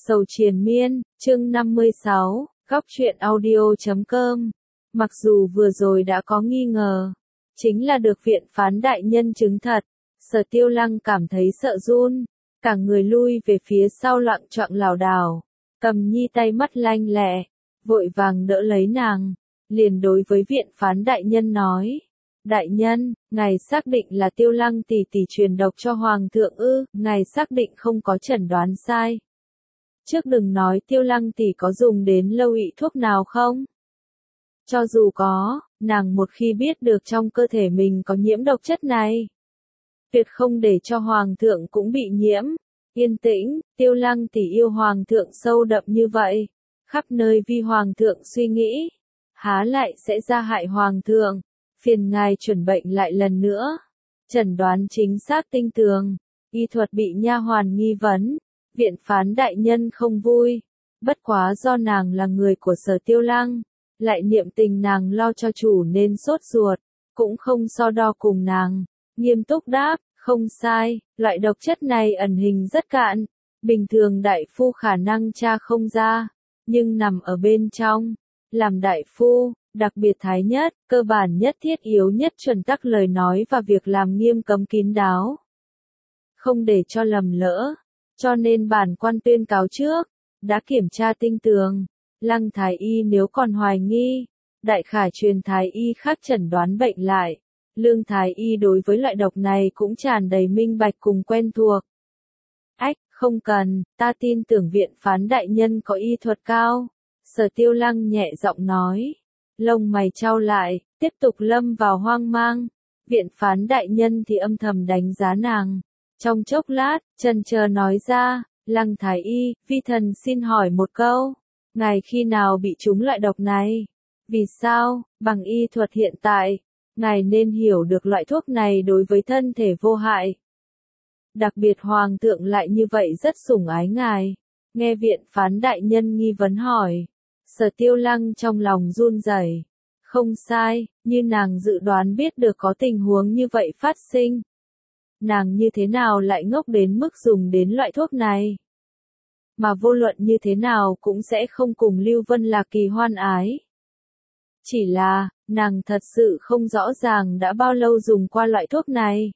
Sầu triền miên, chương 56, góc truyện audio.com. Mặc dù vừa rồi đã có nghi ngờ, chính là được viện phán đại nhân chứng thật, Sở Tiêu Lăng cảm thấy sợ run, cả người lui về phía sau loạng choạng lảo đảo. Cầm Nhi tay mắt lanh lẹ, vội vàng đỡ lấy nàng, liền đối với viện phán đại nhân nói: Đại nhân, ngài xác định là Tiêu Lăng tỷ tỷ truyền độc cho Hoàng thượng ư? Ngài xác định không có chẩn đoán sai. Trước đừng nói Tiêu Lăng tỷ có dùng đến lâu ị thuốc nào không? Cho dù có, nàng một khi biết được trong cơ thể mình có nhiễm độc chất này, tuyệt không để cho Hoàng thượng cũng bị nhiễm. Yên tĩnh, Tiêu Lăng tỷ yêu Hoàng thượng sâu đậm như vậy, khắp nơi vì Hoàng thượng suy nghĩ, há lại sẽ ra hại Hoàng thượng. Phiền ngài chuẩn bệnh lại lần nữa, chẩn đoán chính xác tinh tường, y thuật bị nha hoàn nghi vấn. Viện phán đại nhân không vui, bất quá do nàng là người của Sở Tiêu Lăng, lại niệm tình nàng lo cho chủ nên sốt ruột, cũng không so đo cùng nàng, nghiêm túc đáp: không sai, loại độc chất này ẩn hình rất cạn, bình thường đại phu khả năng tra không ra, nhưng nằm ở bên trong, làm đại phu, đặc biệt thái nhất, cơ bản nhất thiết yếu nhất chuẩn tắc lời nói và việc làm nghiêm cấm kín đáo, không để cho lầm lỡ. Cho nên bản quan tuyên cáo trước, đã kiểm tra tinh tường, Lăng thái y nếu còn hoài nghi, đại khải truyền thái y khác chẩn đoán bệnh lại. Lương thái y đối với loại độc này cũng tràn đầy minh bạch cùng quen thuộc. Ách, không cần, ta tin tưởng viện phán đại nhân có y thuật cao. Sở Tiêu Lăng nhẹ giọng nói, lông mày chau lại, tiếp tục lâm vào hoang mang. Viện phán đại nhân thì âm thầm đánh giá nàng. Trong chốc lát, chần chờ nói ra: Lăng thái y, vi thần xin hỏi một câu, ngài khi nào bị trúng loại độc này? Vì sao? Bằng y thuật hiện tại, ngài nên hiểu được loại thuốc này đối với thân thể vô hại. Đặc biệt Hoàng thượng lại như vậy rất sủng ái ngài. Nghe viện phán đại nhân nghi vấn hỏi, Sở Tiêu Lăng trong lòng run rẩy. Không sai, như nàng dự đoán biết được có tình huống như vậy phát sinh. Nàng như thế nào lại ngốc đến mức dùng đến loại thuốc này? Mà vô luận như thế nào cũng sẽ không cùng Lưu Vân Lạc Kỳ hoan ái. Chỉ là, nàng thật sự không rõ ràng đã bao lâu dùng qua loại thuốc này.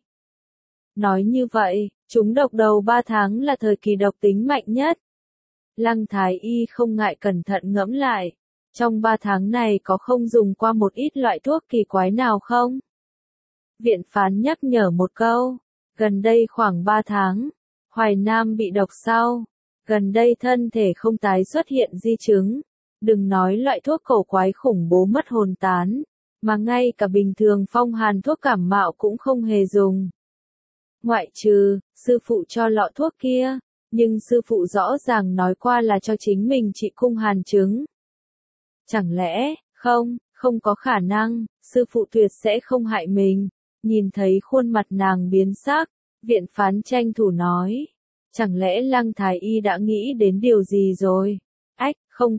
Nói như vậy, trúng độc đầu 3 tháng là thời kỳ độc tính mạnh nhất. Lăng thái y không ngại cẩn thận ngẫm lại, trong 3 tháng này có không dùng qua một ít loại thuốc kỳ quái nào không? Viện phán nhắc nhở một câu, gần đây khoảng 3 tháng, Hoài Nam bị độc sau, gần đây thân thể không tái xuất hiện di chứng, đừng nói loại thuốc cổ quái khủng bố mất hồn tán, mà ngay cả bình thường phong hàn thuốc cảm mạo cũng không hề dùng. Ngoại trừ, sư phụ cho lọ thuốc kia, nhưng sư phụ rõ ràng nói qua là cho chính mình trị cung hàn chứng. Chẳng lẽ, không có khả năng, sư phụ tuyệt sẽ không hại mình. Nhìn thấy khuôn mặt nàng biến sắc, viện phán tranh thủ nói, chẳng lẽ Lăng thái y đã nghĩ đến điều gì rồi? Ách,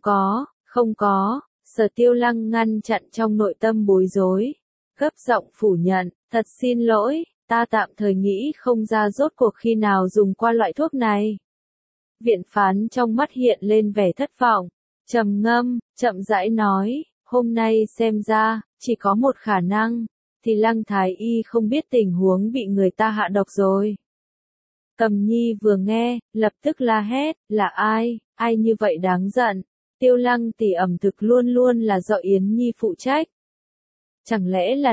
không có, Sở Tiêu Lăng ngăn chặn trong nội tâm bối rối, gấp giọng phủ nhận, thật xin lỗi, ta tạm thời nghĩ không ra rốt cuộc khi nào dùng qua loại thuốc này. Viện phán trong mắt hiện lên vẻ thất vọng, trầm ngâm, chậm rãi nói, hôm nay xem ra, chỉ có một khả năng, thì Lăng thái y không biết tình huống bị người ta hạ độc rồi. Cầm Nhi vừa nghe, lập tức la hét, là ai như vậy đáng giận? Tiêu Lăng tỷ ẩm thực luôn luôn là do Yến Nhi phụ trách. Chẳng lẽ là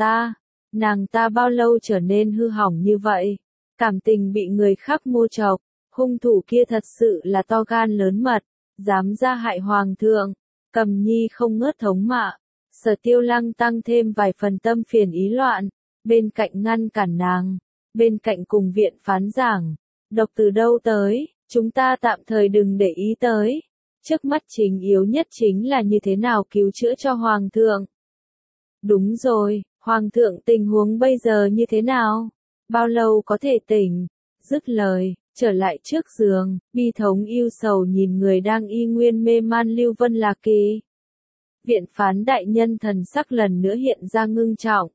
nàng ta bao lâu trở nên hư hỏng như vậy? Cảm tình bị người khác mua chọc, hung thủ kia thật sự là to gan lớn mật, dám ra hại Hoàng thượng. Cầm Nhi không ngớt thống mạ. Sở Tiêu Lăng tăng thêm vài phần tâm phiền ý loạn, bên cạnh ngăn cản nàng, bên cạnh cùng viện phán giảng, độc từ đâu tới, chúng ta tạm thời đừng để ý tới. Trước mắt chính yếu nhất chính là như thế nào cứu chữa cho Hoàng thượng. Đúng rồi, Hoàng thượng tình huống bây giờ như thế nào? Bao lâu có thể tỉnh? Dứt lời, trở lại trước giường, bi thống ưu sầu nhìn người đang y nguyên mê man Lưu Vân Lạc Kỳ. Viện phán đại nhân thần sắc lần nữa hiện ra ngưng trọng.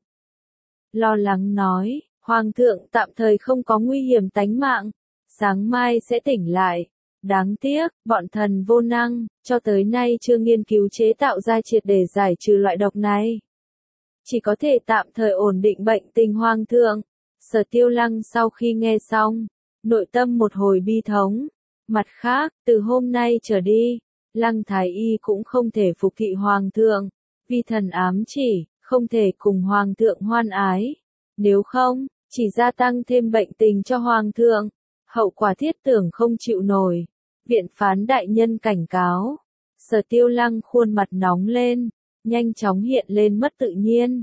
Lo lắng nói, Hoàng thượng tạm thời không có nguy hiểm tánh mạng, sáng mai sẽ tỉnh lại, Đáng tiếc, bọn thần vô năng, cho tới nay chưa nghiên cứu chế tạo ra triệt để giải trừ loại độc này. Chỉ có thể tạm thời ổn định bệnh tình hoàng thượng. Sở Tiêu Lăng sau khi nghe xong, nội tâm một hồi bi thống. Mặt khác, từ hôm nay trở đi, Lăng Thái Y cũng không thể phục thị hoàng thượng, vì thần ám chỉ, không thể cùng hoàng thượng hoan ái. Nếu không, chỉ gia tăng thêm bệnh tình cho hoàng thượng, hậu quả thiết tưởng không chịu nổi. Viện phán đại nhân cảnh cáo. Sở Tiêu Lăng khuôn mặt nóng lên, nhanh chóng hiện lên mất tự nhiên,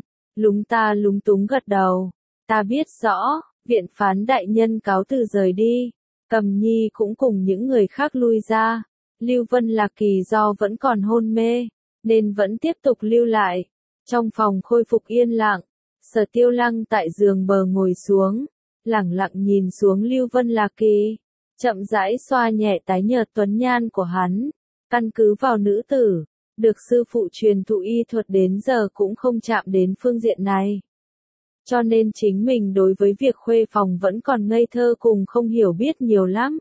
lúng túng gật đầu. Ta biết rõ, viện phán đại nhân cáo từ rời đi. Cầm Nhi cũng cùng những người khác lui ra. Lưu Vân Lạc Kỳ do vẫn còn hôn mê, nên vẫn tiếp tục lưu lại. Trong phòng khôi phục yên lặng, Sở Tiêu Lăng tại giường bờ ngồi xuống, lẳng lặng nhìn xuống Lưu Vân Lạc Kỳ, chậm rãi xoa nhẹ tái nhợt tuấn nhan của hắn. Căn cứ vào nữ tử, được sư phụ truyền thụ y thuật đến giờ cũng không chạm đến phương diện này. Cho nên chính mình đối với việc khuê phòng vẫn còn ngây thơ cùng không hiểu biết nhiều lắm.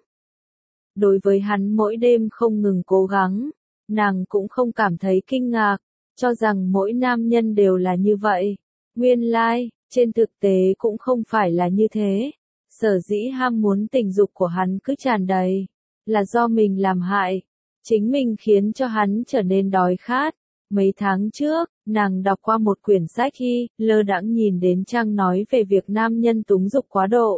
Đối với hắn mỗi đêm không ngừng cố gắng, nàng cũng không cảm thấy kinh ngạc, cho rằng mỗi nam nhân đều là như vậy. Nguyên lai, trên thực tế cũng không phải là như thế. Sở dĩ ham muốn tình dục của hắn cứ tràn đầy, là do mình làm hại. Chính mình khiến cho hắn trở nên đói khát. Mấy tháng trước, nàng đọc qua một quyển sách khi lơ đãng nhìn đến trang nói về việc nam nhân túng dục quá độ.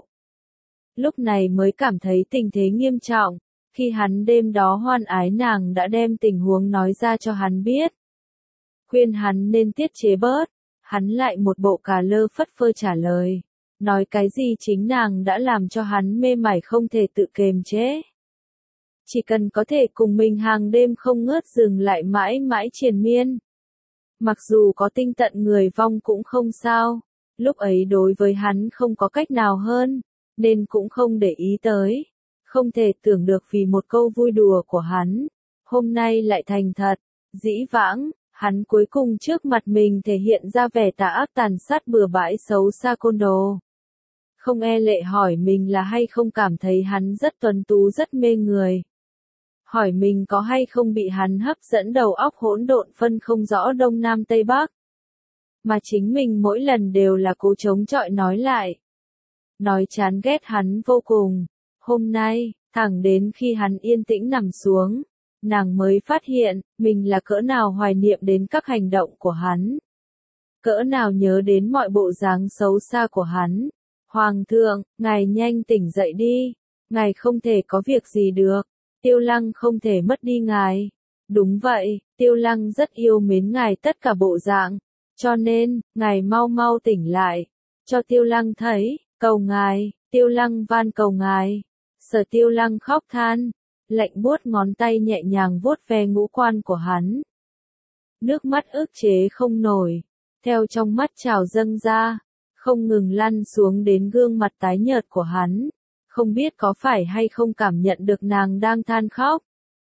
Lúc này mới cảm thấy tình thế nghiêm trọng. Khi hắn đêm đó hoan ái nàng đã đem tình huống nói ra cho hắn biết. Khuyên hắn nên tiết chế bớt. Hắn lại một bộ cà lơ phất phơ trả lời. Nói cái gì chính nàng đã làm cho hắn mê mải không thể tự kiềm chế. Chỉ cần có thể cùng mình hàng đêm không ngớt dừng lại mãi mãi triền miên. Mặc dù có tinh tận người vong cũng không sao. Lúc ấy đối với hắn không có cách nào hơn, nên cũng không để ý tới. Không thể tưởng được vì một câu vui đùa của hắn, hôm nay lại thành thật. Dĩ vãng, hắn cuối cùng trước mặt mình thể hiện ra vẻ tà ác tàn sát bừa bãi xấu xa côn đồ. Không e lệ hỏi mình là hay không cảm thấy hắn rất tuấn tú rất mê người. Hỏi mình có hay không bị hắn hấp dẫn đầu óc hỗn độn phân không rõ đông nam tây bắc. Mà chính mình mỗi lần đều là cố chống chọi nói lại. Nói chán ghét hắn vô cùng. Hôm nay, thẳng đến khi hắn yên tĩnh nằm xuống, nàng mới phát hiện, mình là cỡ nào hoài niệm đến các hành động của hắn. Cỡ nào nhớ đến mọi bộ dáng xấu xa của hắn. Hoàng thượng, ngài nhanh tỉnh dậy đi. Ngài không thể có việc gì được. Tiêu Lăng không thể mất đi ngài. Đúng vậy, Tiêu Lăng rất yêu mến ngài tất cả bộ dạng. Cho nên, ngài mau mau tỉnh lại. Cho Tiêu Lăng thấy, cầu ngài, Tiêu Lăng van cầu ngài. Sở Tiêu Lăng khóc than, lạnh buốt ngón tay nhẹ nhàng vuốt ve ngũ quan của hắn. Nước mắt ức chế không nổi, theo trong mắt trào dâng ra, không ngừng lăn xuống đến gương mặt tái nhợt của hắn. Không biết có phải hay không cảm nhận được nàng đang than khóc.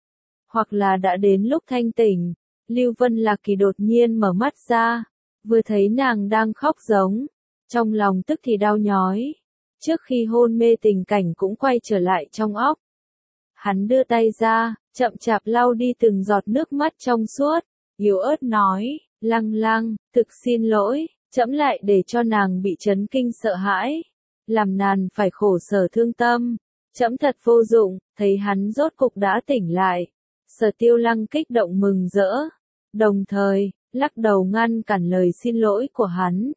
Hoặc là đã đến lúc thanh tỉnh, Lưu Vân Lạc Kỳ đột nhiên mở mắt ra, vừa thấy nàng đang khóc giống, trong lòng tức thì đau nhói. Trước khi hôn mê tình cảnh cũng quay trở lại trong óc. Hắn đưa tay ra, chậm chạp lau đi từng giọt nước mắt trong suốt, yếu ớt nói, Lăng Lăng, thực xin lỗi, trẫm lại để cho nàng bị chấn kinh sợ hãi, làm nàng phải khổ sở thương tâm, trẫm thật vô dụng. Thấy hắn rốt cục đã tỉnh lại, Sở Tiêu Lăng kích động mừng rỡ, đồng thời, lắc đầu ngăn cản lời xin lỗi của hắn.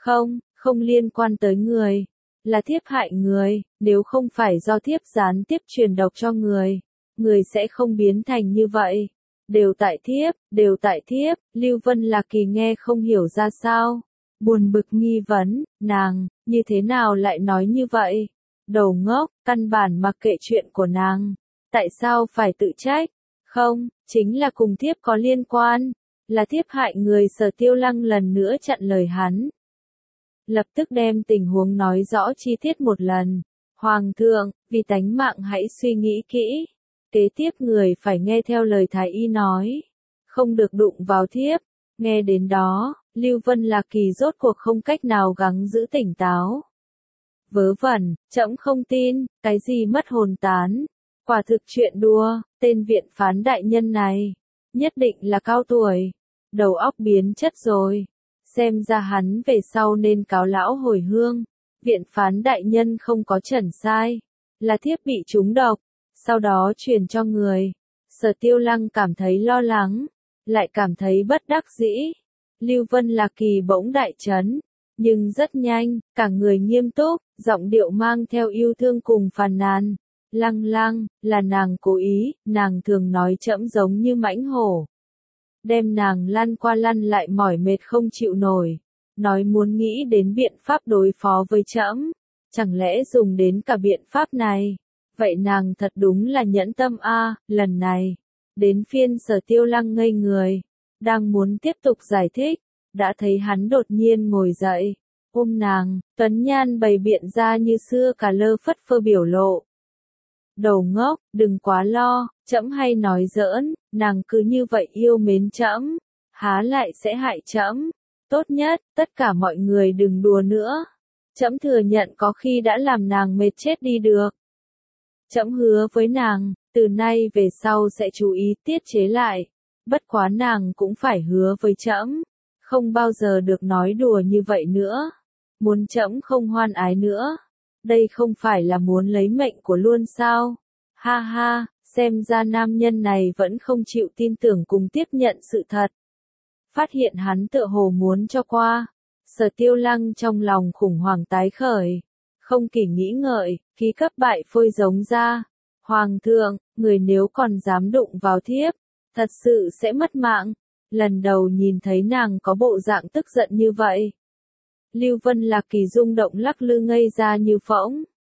Không liên quan tới người. Là thiếp hại người, nếu không phải do thiếp gián tiếp truyền độc cho người sẽ không biến thành như vậy. Đều tại thiếp, Lưu Vân Lạc Kỳ nghe không hiểu ra sao. Buồn bực nghi vấn, nàng, như thế nào lại nói như vậy? Đầu ngốc, căn bản mặc kệ chuyện của nàng. Tại sao phải tự trách? Không, chính là cùng thiếp có liên quan. Là thiếp hại người. Sở Tiêu Lăng lần nữa chặn lời hắn. Lập tức đem tình huống nói rõ chi tiết một lần. Hoàng thượng, vì tánh mạng hãy suy nghĩ kỹ. Kế tiếp người phải nghe theo lời thái y nói. Không được đụng vào thiếp. Nghe đến đó, Lưu Vân Lạc Kỳ rốt cuộc không cách nào gắng giữ tỉnh táo. Vớ vẩn, trẫm không tin, cái gì mất hồn tán. Quả thực chuyện đùa, tên viện phán đại nhân này, nhất định là cao tuổi, đầu óc biến chất rồi. Xem ra hắn về sau nên cáo lão hồi hương. Viện phán đại nhân không có chẩn sai, là thiếp bị trúng độc, sau đó truyền cho người. Sở Tiêu Lăng cảm thấy lo lắng, lại cảm thấy bất đắc dĩ. Lưu Vân Lạc Kỳ bỗng đại chấn, nhưng rất nhanh, cả người nghiêm túc, giọng điệu mang theo yêu thương cùng phàn nàn. Lăng Lăng, là nàng cố ý, nàng thường nói trẫm giống như mãnh hổ. Đem nàng lăn qua lăn lại mỏi mệt không chịu nổi, nói muốn nghĩ đến biện pháp đối phó với trẫm, chẳng lẽ dùng đến cả biện pháp này? Vậy nàng thật đúng là nhẫn tâm a. Lần này, đến phiên Sở Tiêu Lăng ngây người, đang muốn tiếp tục giải thích, đã thấy hắn đột nhiên ngồi dậy, ôm nàng, tuấn nhan bày biện ra như xưa cả lơ phất phơ biểu lộ. Đầu ngốc, đừng quá lo, trẫm hay nói giỡn, nàng cứ như vậy yêu mến trẫm, há lại sẽ hại trẫm. Tốt nhất, tất cả mọi người đừng đùa nữa. Trẫm thừa nhận có khi đã làm nàng mệt chết đi được. Trẫm hứa với nàng, từ nay về sau sẽ chú ý tiết chế lại. Bất quá nàng cũng phải hứa với trẫm, không bao giờ được nói đùa như vậy nữa. Muốn trẫm không hoan ái nữa. Đây không phải là muốn lấy mệnh của luôn sao? Ha ha, xem ra nam nhân này vẫn không chịu tin tưởng cùng tiếp nhận sự thật. Phát hiện hắn tựa hồ muốn cho qua. Sở Tiêu Lăng trong lòng khủng hoảng tái khởi. Không kịp nghĩ ngợi, khí cấp bại phôi giống ra. Hoàng thượng, người nếu còn dám đụng vào thiếp, thật sự sẽ mất mạng. Lần đầu nhìn thấy nàng có bộ dạng tức giận như vậy. Lưu Vân Lạc Kỳ rung động lắc lư ngây ra như phỗng.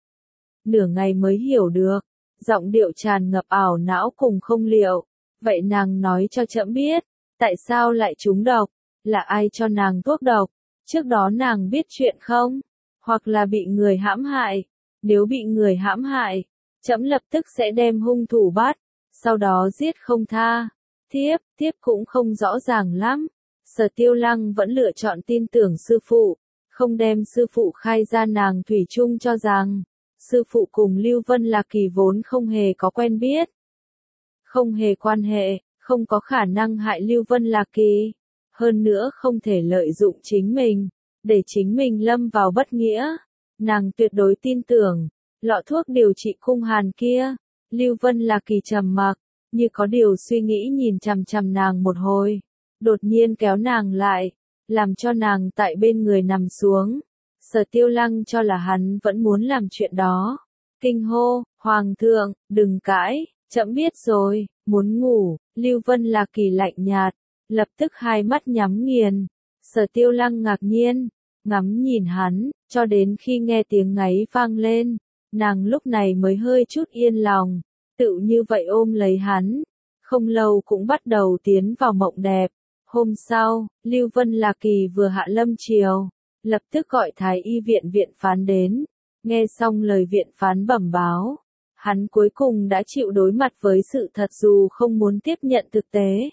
Nửa ngày mới hiểu được, giọng điệu tràn ngập ảo não cùng không liệu. Vậy nàng nói cho trẫm biết, tại sao lại trúng độc, là ai cho nàng thuốc độc, trước đó nàng biết chuyện không, hoặc là bị người hãm hại. Nếu bị người hãm hại, trẫm lập tức sẽ đem hung thủ bắt, sau đó giết không tha. Thiếp cũng không rõ ràng lắm. Sở Tiêu Lăng vẫn lựa chọn tin tưởng sư phụ, không đem sư phụ khai ra. Nàng thủy chung cho rằng, sư phụ cùng Lưu Vân Lạc Kỳ vốn không hề có quen biết, không hề quan hệ, không có khả năng hại Lưu Vân Lạc Kỳ, hơn nữa không thể lợi dụng chính mình, để chính mình lâm vào bất nghĩa. Nàng tuyệt đối tin tưởng, lọ thuốc điều trị cung hàn kia. Lưu Vân Lạc Kỳ trầm mặc, như có điều suy nghĩ nhìn chằm chằm nàng một hồi, đột nhiên kéo nàng lại, làm cho nàng tại bên người nằm xuống. Sở Tiêu Lăng cho là hắn vẫn muốn làm chuyện đó. Kinh hô, Hoàng thượng, đừng cãi, trẫm biết rồi, muốn ngủ. Lưu Vân Lạc Kỳ lạnh nhạt, lập tức hai mắt nhắm nghiền. Sở Tiêu Lăng ngạc nhiên, ngắm nhìn hắn, cho đến khi nghe tiếng ngáy vang lên, nàng lúc này mới hơi chút yên lòng, tự như vậy ôm lấy hắn. Không lâu cũng bắt đầu tiến vào mộng đẹp. Hôm sau, Lưu Vân Lạc Kỳ vừa hạ lâm triều, lập tức gọi thái y viện viện phán đến. Nghe xong lời viện phán bẩm báo, hắn cuối cùng đã chịu đối mặt với sự thật dù không muốn tiếp nhận thực tế.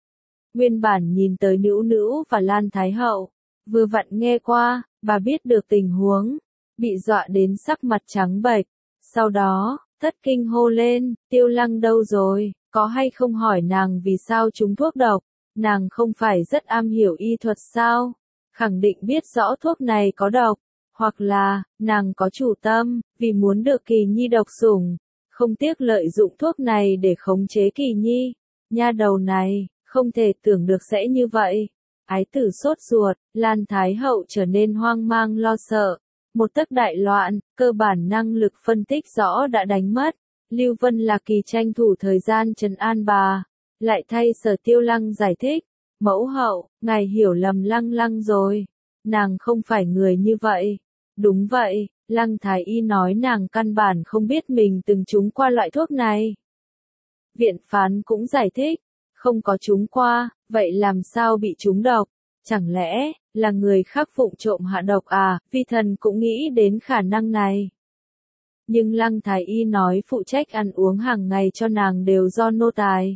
Nguyên bản nhìn tới Nữu Nữu và Lan Thái Hậu, vừa vặn nghe qua, bà biết được tình huống, bị dọa đến sắc mặt trắng bệch. Sau đó, thất kinh hô lên, Tiêu Lăng đâu rồi, có hay không hỏi nàng vì sao trúng thuốc độc, nàng không phải rất am hiểu y thuật sao, khẳng định biết rõ thuốc này có độc, hoặc là, nàng có chủ tâm, vì muốn được Kỳ Nhi độc sủng, không tiếc lợi dụng thuốc này để khống chế Kỳ Nhi. Nha đầu này, không thể tưởng được sẽ như vậy. Ái tử sốt ruột, Lan Thái Hậu trở nên hoang mang lo sợ. Một tấc đại loạn, cơ bản năng lực phân tích rõ đã đánh mất. Lưu Vân Lạc Kỳ tranh thủ thời gian trấn an bà, lại thay Sở Tiêu Lăng giải thích. Mẫu hậu, ngài hiểu lầm Lăng Lăng rồi. Nàng không phải người như vậy. Đúng vậy, Lăng Thái Y nói nàng căn bản không biết mình từng trúng qua loại thuốc này. Viện phán cũng giải thích, không có trúng qua, vậy làm sao bị trúng độc? Chẳng lẽ, là người khác vụng trộm hạ độc à? Vi thần cũng nghĩ đến khả năng này. Nhưng Lăng Thái Y nói phụ trách ăn uống hàng ngày cho nàng đều do nô tài.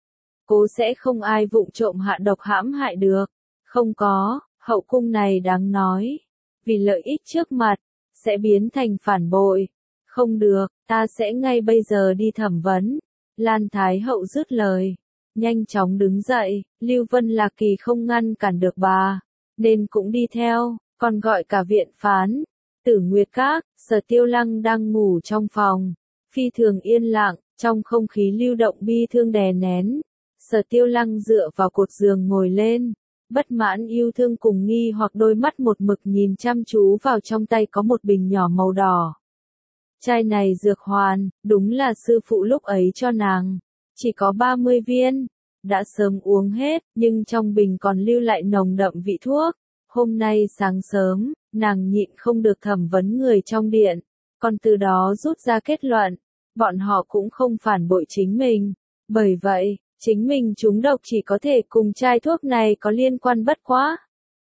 Cố sẽ không ai vụng trộm hạ độc hãm hại được. Không có, hậu cung này đáng nói. Vì lợi ích trước mặt, sẽ biến thành phản bội. Không được, ta sẽ ngay bây giờ đi thẩm vấn. Lan Thái Hậu dứt lời. Nhanh chóng đứng dậy, Lưu Vân Lạc Kỳ không ngăn cản được bà, nên cũng đi theo, còn gọi cả viện phán. Tử Nguyệt Các, Sở Tiêu Lăng đang ngủ trong phòng, phi thường yên lặng, trong không khí lưu động bi thương đè nén. Sở Tiêu Lăng dựa vào cột giường ngồi lên, bất mãn yêu thương cùng nghi hoặc đôi mắt một mực nhìn chăm chú vào trong tay có một bình nhỏ màu đỏ. Chai này dược hoàn, đúng là sư phụ lúc ấy cho nàng, chỉ có 30 viên, đã sớm uống hết, nhưng trong bình còn lưu lại nồng đậm vị thuốc. Hôm nay sáng sớm, nàng nhịn không được thẩm vấn người trong điện, còn từ đó rút ra kết luận, bọn họ cũng không phản bội chính mình. Bởi vậy, chính mình trúng độc chỉ có thể cùng chai thuốc này có liên quan bất quá.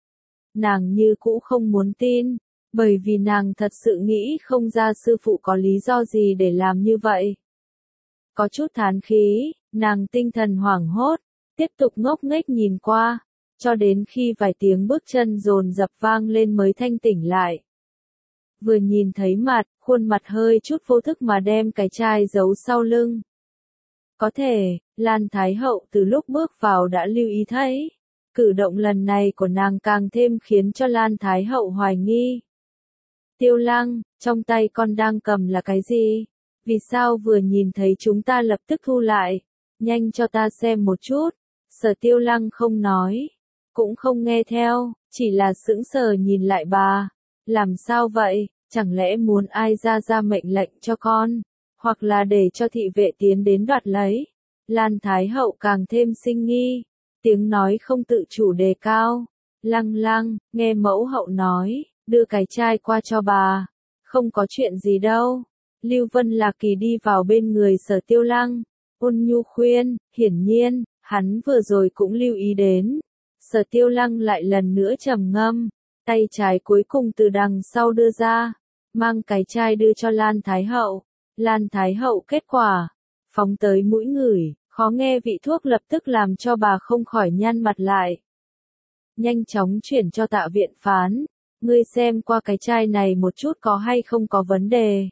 Nàng như cũ không muốn tin, bởi vì nàng thật sự nghĩ không ra sư phụ có lý do gì để làm như vậy. Có chút thán khí, nàng tinh thần hoảng hốt, tiếp tục ngốc nghếch nhìn qua, cho đến khi vài tiếng bước chân dồn dập vang lên mới thanh tỉnh lại. Vừa nhìn thấy mặt, khuôn mặt hơi chút vô thức mà đem cái chai giấu sau lưng. Có thể, Lan Thái Hậu từ lúc bước vào đã lưu ý thấy. Cử động lần này của nàng càng thêm khiến cho Lan Thái Hậu hoài nghi. Tiêu Lăng, trong tay con đang cầm là cái gì? Vì sao vừa nhìn thấy chúng ta lập tức thu lại? Nhanh cho ta xem một chút. Sở Tiêu Lăng không nói, cũng không nghe theo, chỉ là sững sờ nhìn lại bà. Làm sao vậy? Chẳng lẽ muốn ai ra mệnh lệnh cho con? Hoặc là để cho thị vệ tiến đến đoạt lấy? Lan Thái Hậu càng thêm sinh nghi, tiếng nói không tự chủ đề cao. Lăng Lăng, nghe mẫu hậu nói, đưa cái chai qua cho bà. Không có chuyện gì đâu. Lưu Vân Lạc Kỳ đi vào bên người Sở Tiêu Lăng, ôn nhu khuyên, hiển nhiên, hắn vừa rồi cũng lưu ý đến. Sở Tiêu Lăng lại lần nữa trầm ngâm, tay trái cuối cùng từ đằng sau đưa ra, mang cái chai đưa cho Lan Thái Hậu. Lan Thái Hậu kết quả, phóng tới mũi ngửi, khó nghe vị thuốc lập tức làm cho bà không khỏi nhăn mặt lại. Nhanh chóng chuyển cho Tạ viện phán, ngươi xem qua cái chai này một chút có hay không có vấn đề.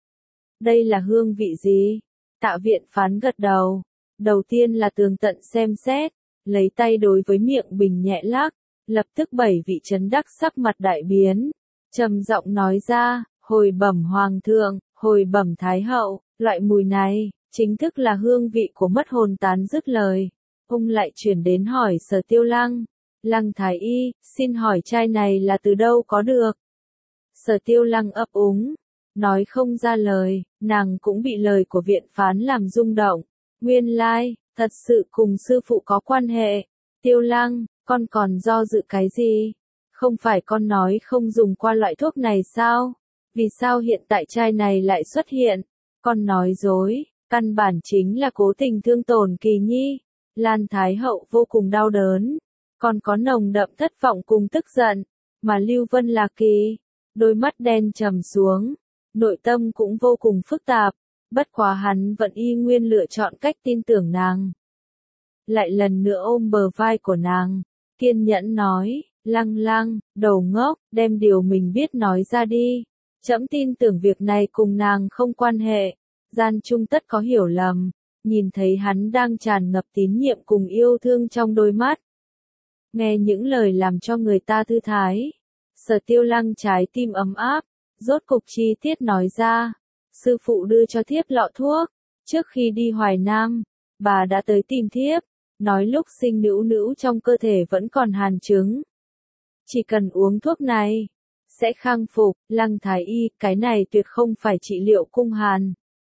Đây là hương vị gì? Tạ viện phán gật đầu. Đầu tiên là tường tận xem xét, lấy tay đối với miệng bình nhẹ lắc, lập tức 7 vị chấn đắc sắc mặt đại biến. Trầm giọng nói ra, hồi bẩm hoàng thượng, hồi bẩm thái hậu, loại mùi này, chính thức là hương vị của mất hồn tán. Dứt lời, ông lại chuyển đến hỏi Sở Tiêu Lăng. Lăng thái y, xin hỏi chai này là từ đâu có được? Sở Tiêu Lăng ấp úng, nói không ra lời, nàng cũng bị lời của viện phán làm rung động. Nguyên lai, thật sự cùng sư phụ có quan hệ. Tiêu Lăng, con còn do dự cái gì? Không phải con nói không dùng qua loại thuốc này sao? Vì sao hiện tại chai này lại xuất hiện? Con nói dối, căn bản chính là cố tình thương tổn Kỳ Nhi. Lan Thái Hậu vô cùng đau đớn, còn có nồng đậm thất vọng cùng tức giận, mà Lưu Vân Lạc Kỳ, đôi mắt đen trầm xuống, nội tâm cũng vô cùng phức tạp, bất quá hắn vẫn y nguyên lựa chọn cách tin tưởng nàng. Lại lần nữa ôm bờ vai của nàng, kiên nhẫn nói, Lăng Lăng, đầu ngốc, đem điều mình biết nói ra đi. Trẫm tin tưởng việc này cùng nàng không quan hệ, gian chung tất có hiểu lầm. Nhìn thấy hắn đang tràn ngập tín nhiệm cùng yêu thương trong đôi mắt. Nghe những lời làm cho người ta thư thái. Sở Tiêu Lăng trái tim ấm áp, rốt cục chi tiết nói ra. Sư phụ đưa cho thiếp lọ thuốc, trước khi đi Hoài Nam, bà đã tới tìm thiếp, nói lúc sinh nữu trong cơ thể vẫn còn hàn chứng. Chỉ cần uống thuốc này, sẽ khang phục. Lăng thái y, cái này tuyệt không phải trị liệu cung hàn,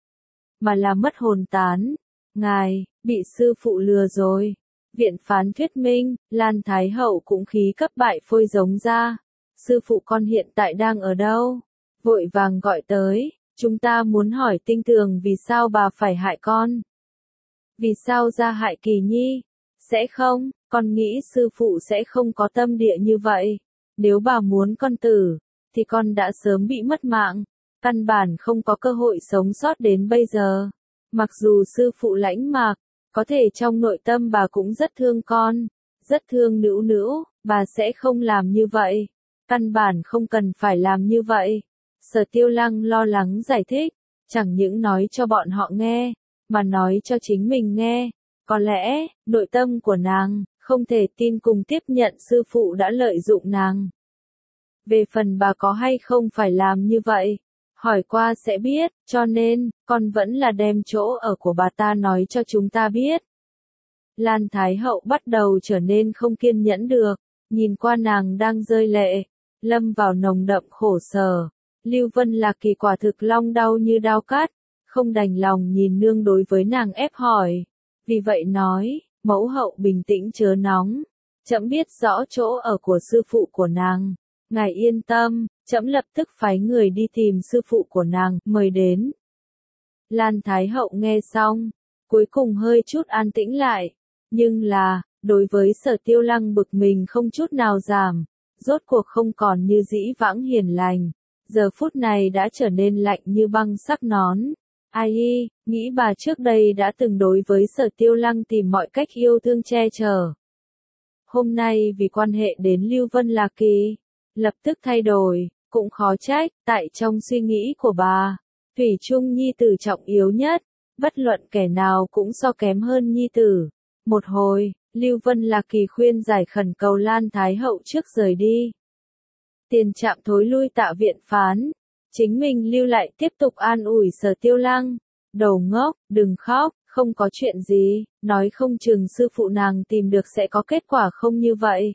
mà là mất hồn tán. Ngài, bị sư phụ lừa rồi. Viện phán thuyết minh, Lan Thái Hậu cũng khí cấp bại phôi giống ra. Sư phụ con hiện tại đang ở đâu? Vội vàng gọi tới, chúng ta muốn hỏi tinh tường vì sao bà phải hại con. Vì sao ra hại Kỳ Nhi? Sẽ không, con nghĩ sư phụ sẽ không có tâm địa như vậy. Nếu bà muốn con tử, thì con đã sớm bị mất mạng. Căn bản không có cơ hội sống sót đến bây giờ. Mặc dù sư phụ lãnh mạc, có thể trong nội tâm bà cũng rất thương con, rất thương nữu, bà sẽ không làm như vậy. Căn bản không cần phải làm như vậy. Sở Tiêu Lăng lo lắng giải thích, chẳng những nói cho bọn họ nghe, mà nói cho chính mình nghe. Có lẽ, nội tâm của nàng, không thể tin cùng tiếp nhận sư phụ đã lợi dụng nàng. Về phần bà có hay không phải làm như vậy, hỏi qua sẽ biết, cho nên, con vẫn là đem chỗ ở của bà ta nói cho chúng ta biết. Lan Thái Hậu bắt đầu trở nên không kiên nhẫn được, nhìn qua nàng đang rơi lệ, lâm vào nồng đậm khổ sở. Lưu Vân Lạc Kỳ quả thực long đau như đao cắt, không đành lòng nhìn nương đối với nàng ép hỏi. Vì vậy nói, mẫu hậu bình tĩnh chớ nóng, trẫm biết rõ chỗ ở của sư phụ của nàng. Ngài yên tâm, trẫm lập tức phái người đi tìm sư phụ của nàng, mời đến. Lan Thái Hậu nghe xong, cuối cùng hơi chút an tĩnh lại, nhưng là, đối với Sở Tiêu Lăng bực mình không chút nào giảm, rốt cuộc không còn như dĩ vãng hiền lành, giờ phút này đã trở nên lạnh như băng sắc nón. Ai y, nghĩ bà trước đây đã từng đối với Sở Tiêu Lăng tìm mọi cách yêu thương che chở. Hôm nay vì quan hệ đến Lưu Vân Lạc Kỳ, lập tức thay đổi, cũng khó trách, tại trong suy nghĩ của bà, thủy chung nhi tử trọng yếu nhất, bất luận kẻ nào cũng so kém hơn nhi tử. Một hồi, Lưu Vân Lạc Kỳ khuyên giải khẩn cầu Lan Thái Hậu trước rời đi. Tiền Trạm thối lui Tạ viện phán, chính mình lưu lại tiếp tục an ủi Sở Tiêu Lăng. Đầu ngốc, đừng khóc, không có chuyện gì, nói không chừng sư phụ nàng tìm được sẽ có kết quả không như vậy.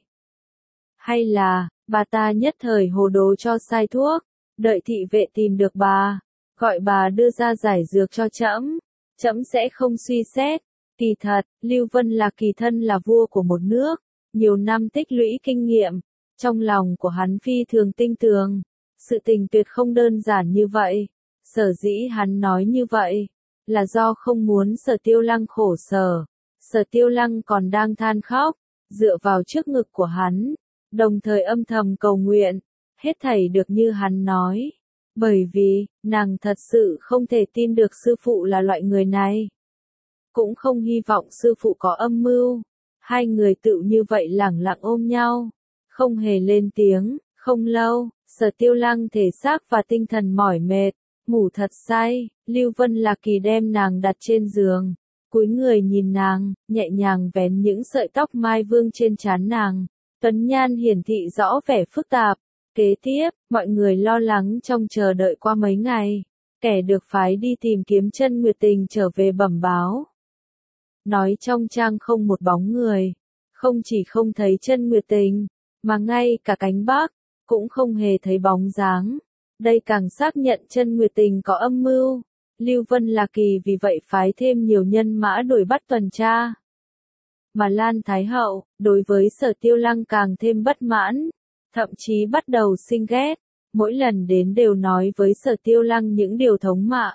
Hay là, bà ta nhất thời hồ đồ cho sai thuốc, đợi thị vệ tìm được bà, gọi bà đưa ra giải dược cho trẫm, trẫm sẽ không suy xét. Kỳ thật, Lưu Vân là kỳ thân là vua của một nước, nhiều năm tích lũy kinh nghiệm, trong lòng của hắn phi thường tinh tường, sự tình tuyệt không đơn giản như vậy. Sở dĩ hắn nói như vậy, là do không muốn Sở Tiêu Lăng khổ sở. Sở Tiêu Lăng còn đang than khóc, dựa vào trước ngực của hắn, đồng thời âm thầm cầu nguyện, hết thảy được như hắn nói. Bởi vì, nàng thật sự không thể tin được sư phụ là loại người này. Cũng không hy vọng sư phụ có âm mưu. Hai người tự như vậy lẳng lặng ôm nhau, không hề lên tiếng. Không lâu, Sở Tiêu Lăng thể xác và tinh thần mỏi mệt, ngủ thật say. Lưu Vân Lạc Kỳ đem nàng đặt trên giường, cúi người nhìn nàng, nhẹ nhàng vén những sợi tóc mai vương trên trán nàng. Tuấn nhan hiển thị rõ vẻ phức tạp. Kế tiếp, mọi người lo lắng trong chờ đợi qua mấy ngày, kẻ được phái đi tìm kiếm Chân Nguyệt Tình trở về bẩm báo. Nói trong trang không một bóng người, không chỉ không thấy Chân Nguyệt Tình, mà ngay cả cánh Bắc, cũng không hề thấy bóng dáng. Đây càng xác nhận Chân Nguyệt Tình có âm mưu. Lưu Vân Lạc Kỳ vì vậy phái thêm nhiều nhân mã đuổi bắt tuần tra. Mà Lan Thái Hậu, đối với Sở Tiêu Lăng càng thêm bất mãn, thậm chí bắt đầu sinh ghét, mỗi lần đến đều nói với Sở Tiêu Lăng những điều thống mạ.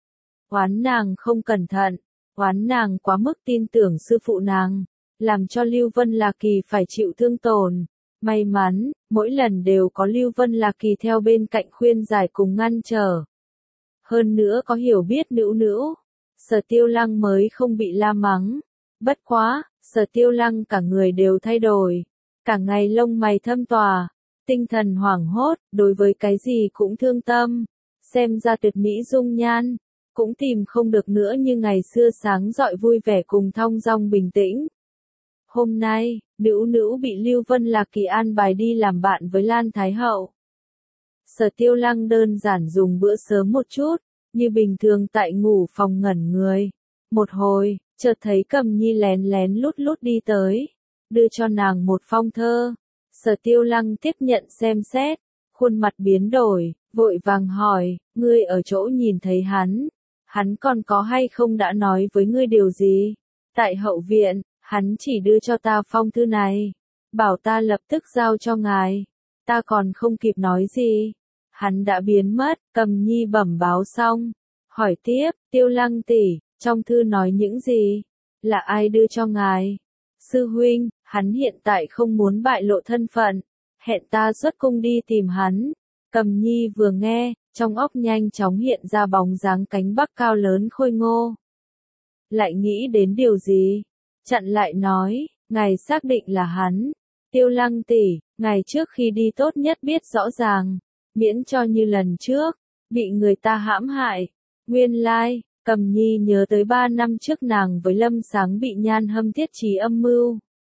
Oán nàng không cẩn thận, oán nàng quá mức tin tưởng sư phụ nàng, làm cho Lưu Vân Lạc Kỳ phải chịu thương tổn. May mắn, mỗi lần đều có Lưu Vân Lạc Kỳ theo bên cạnh khuyên giải cùng ngăn trở. Hơn nữa có hiểu biết nữu nữu, Sở Tiêu Lăng mới không bị la mắng. Bất quá, Sở Tiêu Lăng cả người đều thay đổi, cả ngày lông mày thâm tòa, tinh thần hoảng hốt, đối với cái gì cũng thương tâm, xem ra tuyệt mỹ dung nhan, cũng tìm không được nữa như ngày xưa sáng rọi vui vẻ cùng thong dong bình tĩnh. Hôm nay, nữu nữu bị Lưu Vân Lạc Kỳ an bài đi làm bạn với Lan Thái Hậu. Sở Tiêu Lăng đơn giản dùng bữa sớm một chút, như bình thường tại ngủ phòng ngẩn người. Một hồi, chợt thấy Cầm Nhi lén lén lút lút đi tới, đưa cho nàng một phong thơ. Sở Tiêu Lăng tiếp nhận xem xét, khuôn mặt biến đổi, vội vàng hỏi, ngươi ở chỗ nhìn thấy hắn còn có hay không đã nói với ngươi điều gì? Tại hậu viện, hắn chỉ đưa cho ta phong thư này, bảo ta lập tức giao cho ngài. Ta còn không kịp nói gì, hắn đã biến mất. Cầm Nhi bẩm báo xong, hỏi tiếp, Tiêu Lăng tỷ, trong thư nói những gì? Là ai đưa cho ngài? Sư huynh, hắn hiện tại không muốn bại lộ thân phận, hẹn ta xuất cung đi tìm hắn. Cầm Nhi vừa nghe, trong óc nhanh chóng hiện ra bóng dáng cánh Bắc cao lớn khôi ngô. Lại nghĩ đến điều gì? Chặn lại nói, ngài xác định là hắn. Tiêu Lăng tỷ, ngài trước khi đi tốt nhất biết rõ ràng, miễn cho như lần trước, bị người ta hãm hại. Nguyên lai, Cầm Nhi nhớ tới 3 năm trước nàng với Lâm Sáng bị Nhan Hâm thiết trí âm mưu.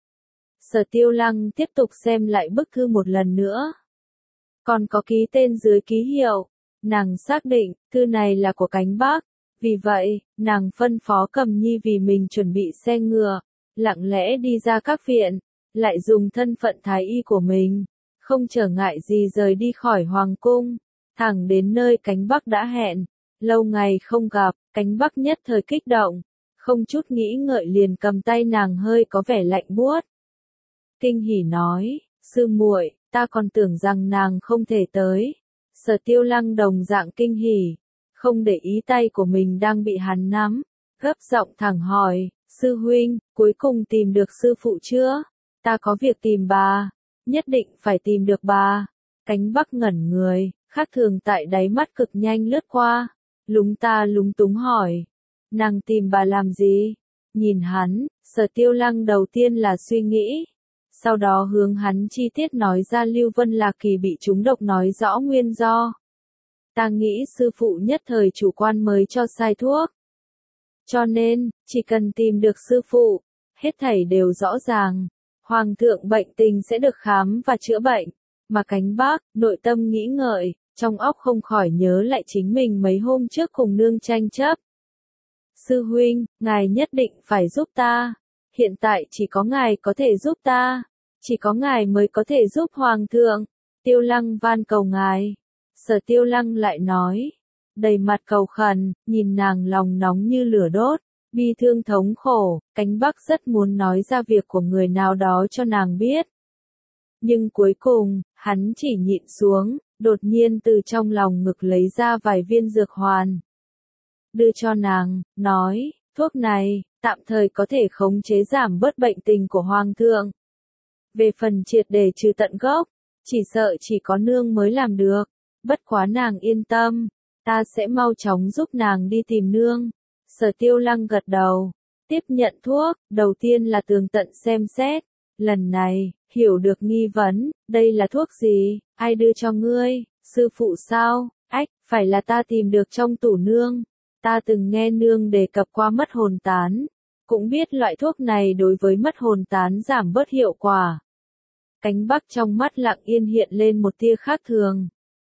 Sở Tiêu Lăng tiếp tục xem lại bức thư một lần nữa. Còn có ký tên dưới ký hiệu. Nàng xác định, thư này là của Cánh Bắc. Vì vậy, nàng phân phó Cầm Nhi vì mình chuẩn bị xe ngựa, lặng lẽ đi ra các viện, lại dùng thân phận thái y của mình, không trở ngại gì rời đi khỏi hoàng cung, thẳng đến nơi Cánh Bắc đã hẹn. Lâu ngày không gặp, Cánh Bắc nhất thời kích động, không chút nghĩ ngợi liền cầm tay nàng hơi có vẻ lạnh buốt. Kinh hỉ nói, sư muội, ta còn tưởng rằng nàng không thể tới. Sở Tiêu Lăng đồng dạng kinh hỉ, không để ý tay của mình đang bị hắn nắm, gấp giọng thẳng hỏi, sư huynh, cuối cùng tìm được sư phụ chưa? Ta có việc tìm bà, nhất định phải tìm được bà. Cánh Bắc ngẩn người, khác thường tại đáy mắt cực nhanh lướt qua, lúng túng hỏi, nàng tìm bà làm gì? Nhìn hắn, Sở Tiêu Lăng đầu tiên là suy nghĩ, sau đó hướng hắn chi tiết nói ra Lưu Vân Lạc Kỳ bị trúng độc nói rõ nguyên do. Ta nghĩ sư phụ nhất thời chủ quan mới cho sai thuốc. Cho nên, chỉ cần tìm được sư phụ, hết thảy đều rõ ràng. Hoàng thượng bệnh tình sẽ được khám và chữa bệnh. Mà Cánh Bắc, nội tâm nghĩ ngợi, trong óc không khỏi nhớ lại chính mình mấy hôm trước cùng nương tranh chấp. Sư huynh, ngài nhất định phải giúp ta. Hiện tại chỉ có ngài có thể giúp ta. Chỉ có ngài mới có thể giúp Hoàng thượng. Tiêu Lăng van cầu ngài. Sở Tiêu Lăng lại nói, đầy mặt cầu khẩn, nhìn nàng lòng nóng như lửa đốt, bi thương thống khổ, Cánh Bắc rất muốn nói ra việc của người nào đó cho nàng biết. Nhưng cuối cùng, hắn chỉ nhịn xuống, đột nhiên từ trong lòng ngực lấy ra vài viên dược hoàn. Đưa cho nàng, nói, thuốc này, tạm thời có thể khống chế giảm bớt bệnh tình của Hoàng thượng. Về phần triệt để trừ tận gốc, chỉ sợ chỉ có nương mới làm được. Bất quá nàng yên tâm, ta sẽ mau chóng giúp nàng đi tìm nương. Sở Tiêu Lăng gật đầu, tiếp nhận thuốc, đầu tiên là tường tận xem xét. Lần này, hiểu được nghi vấn, đây là thuốc gì, ai đưa cho ngươi, sư phụ sao, ách, phải là ta tìm được trong tủ nương. Ta từng nghe nương đề cập qua mất hồn tán, cũng biết loại thuốc này đối với mất hồn tán giảm bớt hiệu quả. Cánh Bắc trong mắt lặng yên hiện lên một tia khác thường.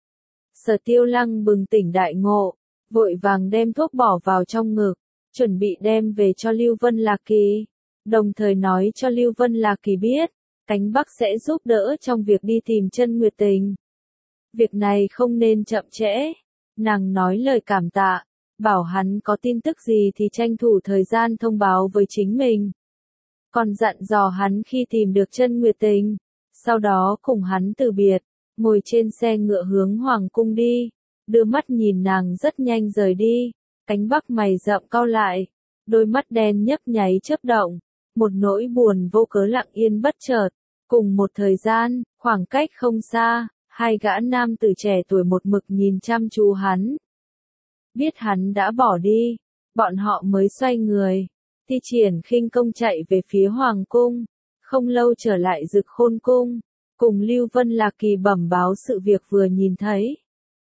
Sở Tiêu Lăng bừng tỉnh đại ngộ, vội vàng đem thuốc bỏ vào trong ngực, chuẩn bị đem về cho Lưu Vân Lạc Kỳ, đồng thời nói cho Lưu Vân Lạc Kỳ biết, Cánh Bắc sẽ giúp đỡ trong việc đi tìm Chân Nguyệt Tình. Việc này không nên chậm trễ. Nàng nói lời cảm tạ, bảo hắn có tin tức gì thì tranh thủ thời gian thông báo với chính mình. Còn dặn dò hắn khi tìm được Chân Nguyệt Tình, sau đó cùng hắn từ biệt, ngồi trên xe ngựa hướng hoàng cung đi, đưa mắt nhìn nàng rất nhanh rời đi. Cánh Bắc mày rậm cau lại, đôi mắt đen nhấp nháy chớp động, một nỗi buồn vô cớ lặng yên bất chợt. Cùng một thời gian, khoảng cách không xa, hai gã nam tử trẻ tuổi một mực nhìn chăm chú hắn. Biết hắn đã bỏ đi, bọn họ mới xoay người, thi triển khinh công chạy về phía hoàng cung, không lâu trở lại Dực Khôn cung, cùng Lưu Vân Lạc Kỳ bẩm báo sự việc vừa nhìn thấy.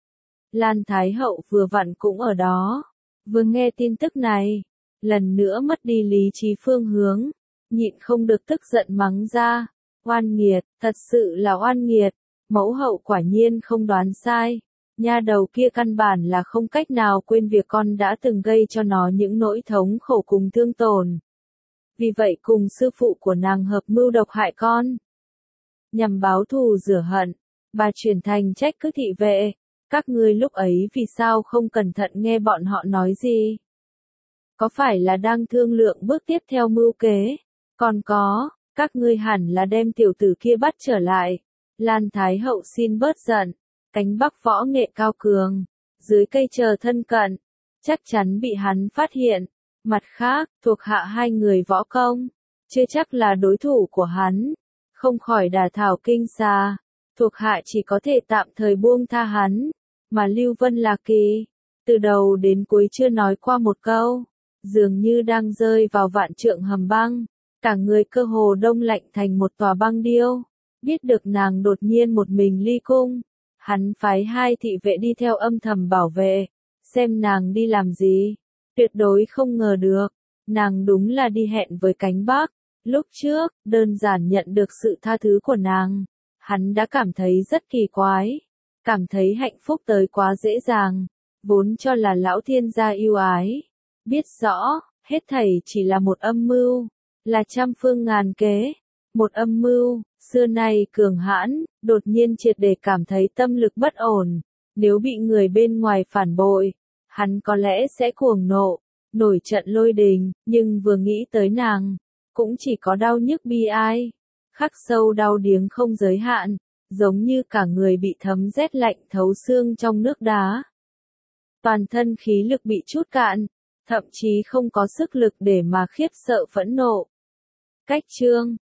Lan Thái Hậu vừa vặn cũng ở đó, vừa nghe tin tức này, lần nữa mất đi lý trí phương hướng, nhịn không được tức giận mắng ra, oan nghiệt, thật sự là oan nghiệt, mẫu hậu quả nhiên không đoán sai, nha đầu kia căn bản là không cách nào quên việc con đã từng gây cho nó những nỗi thống khổ cùng thương tổn. Vì vậy cùng sư phụ của nàng hợp mưu độc hại con. Nhằm báo thù rửa hận, bà chuyển thành trách cứ thị vệ, các ngươi lúc ấy vì sao không cẩn thận nghe bọn họ nói gì? Có phải là đang thương lượng bước tiếp theo mưu kế? Còn có, các ngươi hẳn là đem tiểu tử kia bắt trở lại. Lan Thái Hậu xin bớt giận, Cánh Bắc võ nghệ cao cường, dưới cây chờ thân cận, chắc chắn bị hắn phát hiện. Mặt khác, thuộc hạ hai người võ công, chưa chắc là đối thủ của hắn, không khỏi đả thảo kinh xa, thuộc hạ chỉ có thể tạm thời buông tha hắn, mà Lưu Vân Lạc Kỳ, từ đầu đến cuối chưa nói qua một câu, dường như đang rơi vào vạn trượng hầm băng, cả người cơ hồ đông lạnh thành một tòa băng điêu. Biết được nàng đột nhiên một mình ly cung, hắn phái hai thị vệ đi theo âm thầm bảo vệ, xem nàng đi làm gì. Tuyệt đối không ngờ được, nàng đúng là đi hẹn với cánh Bắc. Lúc trước, đơn giản nhận được sự tha thứ của nàng, hắn đã cảm thấy rất kỳ quái, cảm thấy hạnh phúc tới quá dễ dàng, vốn cho là lão thiên gia yêu ái, biết rõ, hết thảy chỉ là một âm mưu, là trăm phương ngàn kế, một âm mưu, xưa nay cường hãn, đột nhiên triệt để cảm thấy tâm lực bất ổn, nếu bị người bên ngoài phản bội, hắn có lẽ sẽ cuồng nộ, nổi trận lôi đình, nhưng vừa nghĩ tới nàng, cũng chỉ có đau nhức bi ai, khắc sâu đau điếng không giới hạn, giống như cả người bị thấm rét lạnh thấu xương trong nước đá. Toàn thân khí lực bị chút cạn, thậm chí không có sức lực để mà khiếp sợ phẫn nộ. Cách chương